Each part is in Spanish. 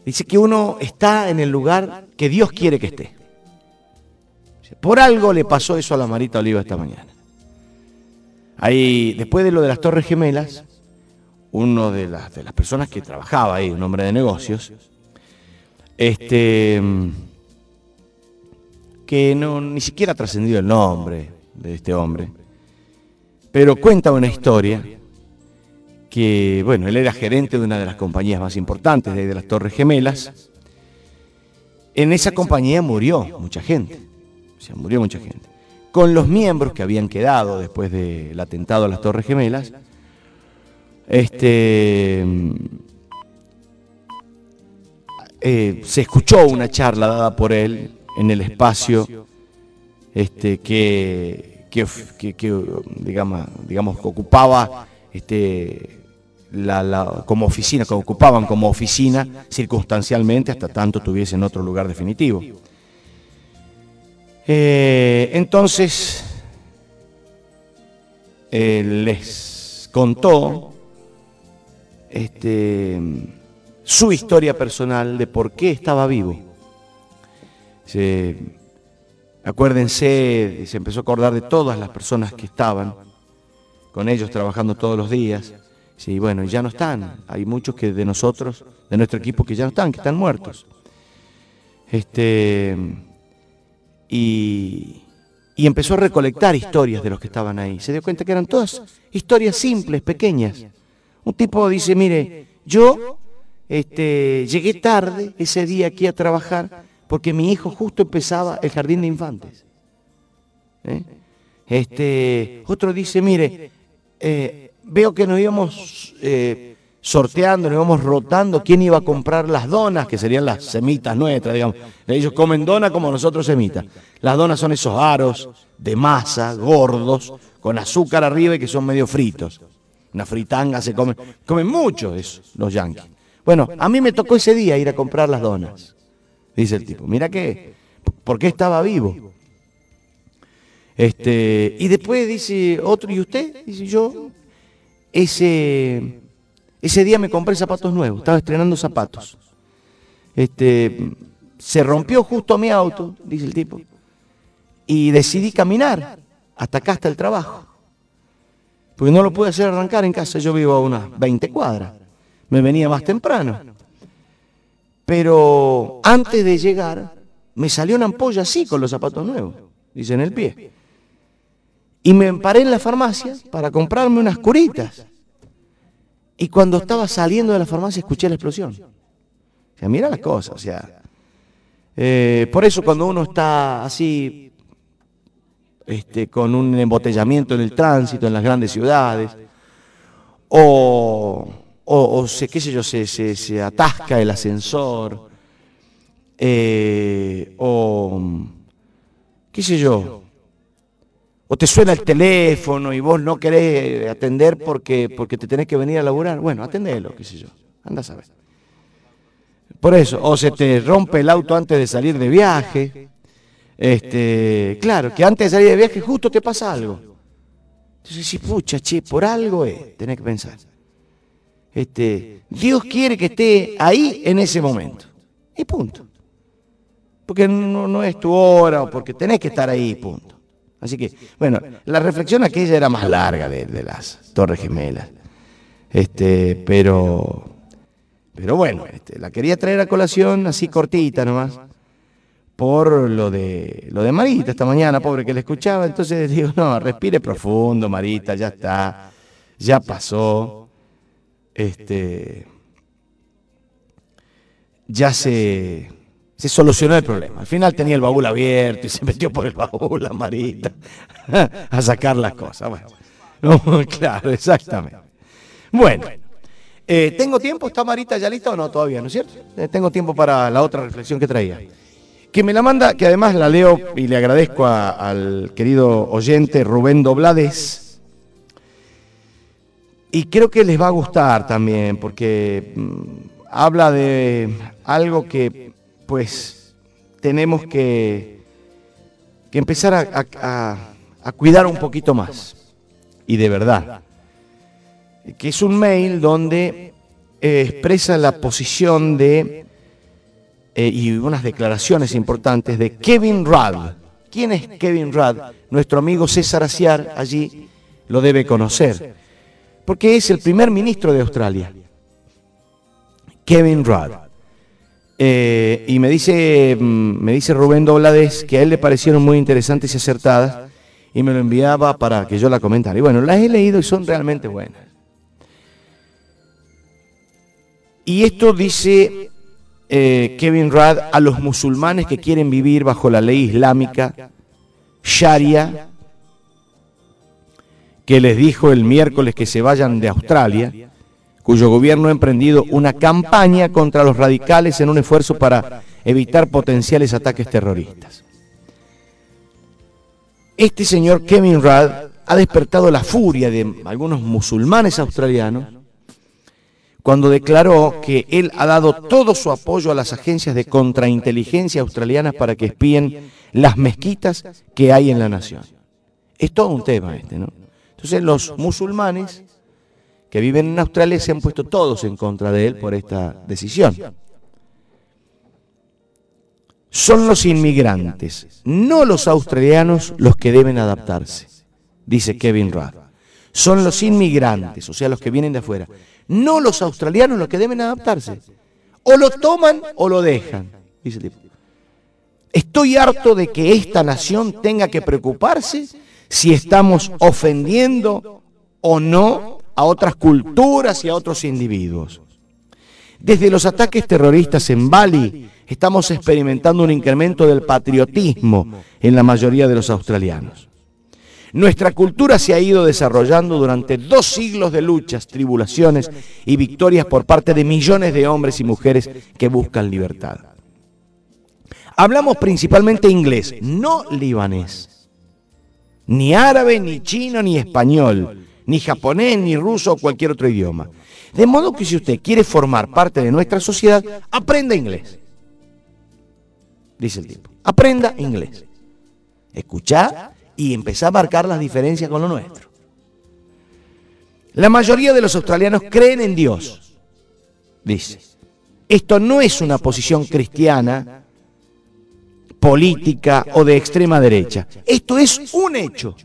Dice que uno está en el lugar que Dios quiere que esté. Por algo le pasó eso a la Marita Oliva esta mañana. Ahí, después de lo de las Torres Gemelas, uno de las personas que trabajaba ahí, un hombre de negocios, que no ni siquiera ha trascendido el nombre de este hombre, pero cuenta una historia que, bueno, él era gerente de una de las compañías más importantes de ahí de las Torres Gemelas. En esa compañía murió mucha gente, murió mucha gente. Con los miembros que habían quedado después del atentado a las Torres Gemelas, se escuchó una charla dada por él en el espacio que digamos que ocupaba como oficina, que ocupaban como oficina circunstancialmente hasta tanto tuviesen otro lugar definitivo. Entonces les contó su historia personal de por qué estaba vivo. Acuérdense, se empezó a acordar de todas las personas que estaban con ellos trabajando todos los días. Sí, bueno, ya no están. Hay muchos que de nosotros, de nuestro equipo, que ya no están, que están muertos. Y empezó a recolectar historias de los que estaban ahí. Se dio cuenta que eran todas historias simples, pequeñas. Un tipo dice, mire, yo llegué tarde ese día aquí a trabajar porque mi hijo justo empezaba el jardín de infantes. Otro dice, mire, veo que nos íbamos sorteando, nos íbamos rotando quién iba a comprar las donas, que serían las semitas nuestras, digamos. Ellos comen dona como nosotros semitas. Las donas son esos aros de masa, gordos, con azúcar arriba y que son medio fritos. Una fritanga se comen mucho eso, los yanquis. Bueno, a mí me tocó ese día ir a comprar las donas, dice el tipo. Mira que, ¿por qué estaba vivo? Y después dice otro, ¿y usted? Dice, yo, ese día me compré zapatos nuevos, estaba estrenando zapatos. Se rompió justo mi auto, dice el tipo, y decidí caminar hasta acá, hasta el trabajo. Porque no lo pude hacer arrancar en casa, yo vivo a unas 20 cuadras. Me venía más temprano. Pero antes de llegar, me salió una ampolla así con los zapatos nuevos, dice, en el pie. Y me paré en la farmacia para comprarme unas curitas. Y cuando estaba saliendo de la farmacia escuché la explosión. O sea, mira las cosas, o sea. Por eso cuando uno está así, con un embotellamiento en el tránsito, en las grandes ciudades, qué sé yo, se atasca el ascensor, qué sé yo, o te suena el teléfono y vos no querés atender porque te tenés que venir a laburar, bueno, atendelo, qué sé yo, anda a saber. Por eso, o se te rompe el auto antes de salir de viaje, claro, que antes de salir de viaje justo te pasa algo. Entonces, si pucha, por algo tenés que pensar. Dios quiere que esté ahí en ese momento. Y punto. Porque no es tu hora o porque tenés que estar ahí, punto. Así que, bueno, la reflexión aquella era más larga de las Torres Gemelas. Pero bueno, la quería traer a colación así cortita nomás. Por lo de Marita esta mañana, pobre que le escuchaba. Entonces digo, no, respire profundo, Marita, ya está, ya pasó. Ya se solucionó el problema. Al final tenía el baúl abierto y se metió por el baúl la Marita a sacar las cosas. Bueno, no, claro, exactamente. Bueno, ¿tengo tiempo? ¿Está Marita ya lista o no? Todavía, ¿no es cierto? Tengo tiempo para la otra reflexión que traía. Que me la manda, que además la leo y le agradezco al querido oyente Rubén Doblades. Y creo que les va a gustar también, porque habla de algo que, pues, tenemos que empezar a cuidar un poquito más. Y de verdad. Que es un mail donde expresa la posición de y unas declaraciones importantes de Kevin Rudd. ¿Quién es Kevin Rudd? Nuestro amigo César Aciar allí lo debe conocer, porque es el primer ministro de Australia, Kevin Rudd. Y me dice Rubén Doblades que a él le parecieron muy interesantes y acertadas, y me lo enviaba para que yo la comentara. Y bueno, las he leído y son realmente buenas. Y esto dice Kevin Rudd a los musulmanes que quieren vivir bajo la ley islámica Sharia, que les dijo el miércoles que se vayan de Australia, cuyo gobierno ha emprendido una campaña contra los radicales en un esfuerzo para evitar potenciales ataques terroristas. Este señor Kevin Rudd ha despertado la furia de algunos musulmanes australianos cuando declaró que él ha dado todo su apoyo a las agencias de contrainteligencia australianas para que espíen las mezquitas que hay en la nación. Es todo un tema este, ¿no? Entonces los musulmanes que viven en Australia se han puesto todos en contra de él por esta decisión. Son los inmigrantes, no los australianos, los que deben adaptarse, dice Kevin Rudd. Son los inmigrantes, o sea, los que vienen de afuera, no los australianos los que deben adaptarse. O lo toman o lo dejan, dice el tipo. Estoy harto de que esta nación tenga que preocuparse si estamos ofendiendo o no a otras culturas y a otros individuos. Desde los ataques terroristas en Bali, estamos experimentando un incremento del patriotismo en la mayoría de los australianos. Nuestra cultura se ha ido desarrollando durante 2 siglos de luchas, tribulaciones y victorias por parte de millones de hombres y mujeres que buscan libertad. Hablamos principalmente inglés, no libanés, ni árabe, ni chino, ni español, ni japonés, ni ruso o cualquier otro idioma. De modo que si usted quiere formar parte de nuestra sociedad, aprenda inglés. Dice el tipo, aprenda inglés. Escuchá y empezá a marcar las diferencias con lo nuestro. La mayoría de los australianos creen en Dios, dice. Esto no es una posición cristiana, política o de extrema derecha. Esto es un hecho.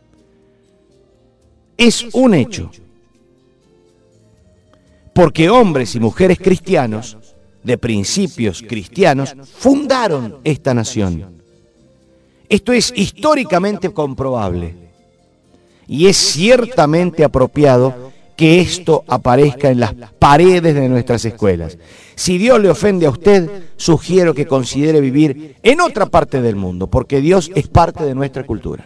Es un hecho. Porque hombres y mujeres cristianos, de principios cristianos, fundaron esta nación. Esto es históricamente comprobable. Y es ciertamente apropiado que esto aparezca en las paredes de nuestras escuelas. Si Dios le ofende a usted, sugiero que considere vivir en otra parte del mundo, porque Dios es parte de nuestra cultura.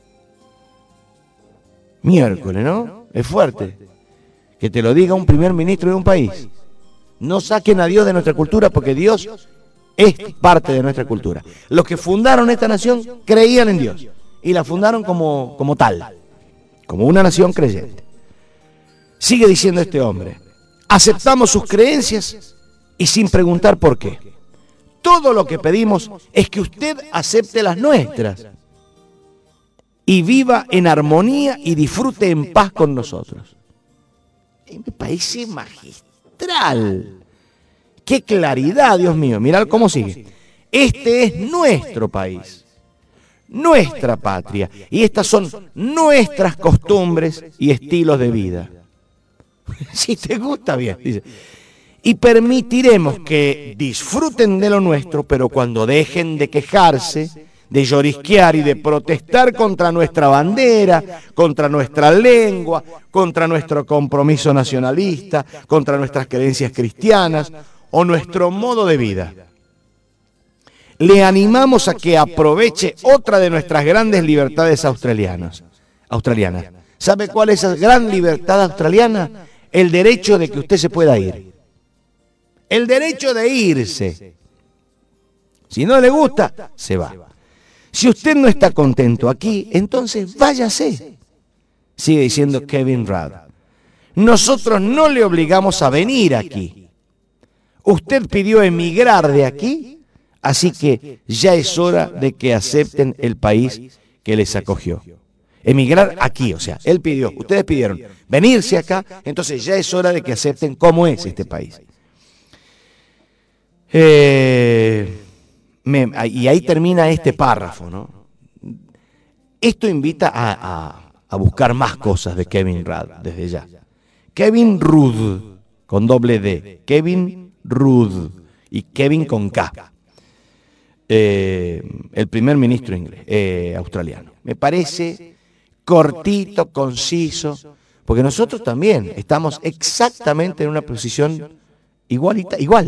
Miércoles, ¿no? Es fuerte que te lo diga un primer ministro de un país. No saquen a Dios de nuestra cultura, porque Dios es parte de nuestra cultura. Los que fundaron esta nación creían en Dios y la fundaron como tal, como una nación creyente. Sigue diciendo este hombre, aceptamos sus creencias y sin preguntar por qué. Todo lo que pedimos es que usted acepte las nuestras y viva en armonía y disfrute en paz con nosotros. Y me parece magistral. ¡Qué claridad, Dios mío! Mirad cómo sigue. Este es nuestro país, nuestra patria, y estas son nuestras costumbres y estilos de vida. Si te gusta, bien, dice. Y permitiremos que disfruten de lo nuestro, pero cuando dejen de quejarse, de llorisquear y de protestar contra nuestra bandera, contra nuestra lengua, contra nuestro compromiso nacionalista, contra nuestras creencias cristianas o nuestro modo de vida, le animamos a que aproveche otra de nuestras grandes libertades australianas. ¿Sabe cuál es esa gran libertad australiana? El derecho de que usted se pueda ir. El derecho de irse. Si no le gusta, se va. Si usted no está contento aquí, entonces váyase. Sigue diciendo Kevin Rudd. Nosotros no le obligamos a venir aquí. Usted pidió emigrar de aquí, así que ya es hora de que acepten el país que les acogió. Emigrar aquí, o sea, él pidió, ustedes pidieron venirse acá, entonces ya es hora de que acepten cómo es este país. y ahí termina este párrafo, ¿no? Esto invita a buscar más cosas de Kevin Rudd desde ya. Kevin Rudd, con doble D. Kevin Rudd y Kevin con K. El primer ministro inglés, australiano. Me parece cortito, conciso, porque nosotros también estamos exactamente en una posición igual.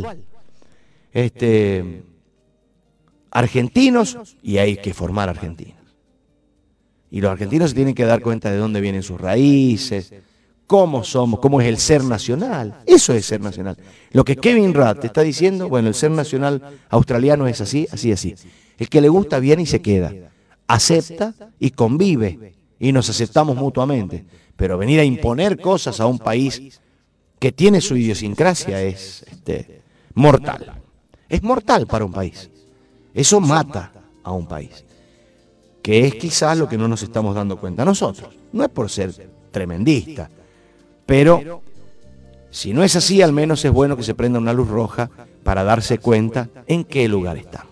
Argentinos, y hay que formar argentinos. Y los argentinos se tienen que dar cuenta de dónde vienen sus raíces, cómo somos, cómo es el ser nacional. Eso es ser nacional. Lo que Kevin Rudd te está diciendo, bueno, el ser nacional australiano es así. El que le gusta viene y se queda. Acepta y convive. Y nos aceptamos mutuamente. Pero venir a imponer cosas a un país que tiene su idiosincrasia es mortal. Es mortal para un país. Eso mata a un país. Que es quizás lo que no nos estamos dando cuenta nosotros. No es por ser tremendista, pero si no es así, al menos es bueno que se prenda una luz roja para darse cuenta en qué lugar estamos.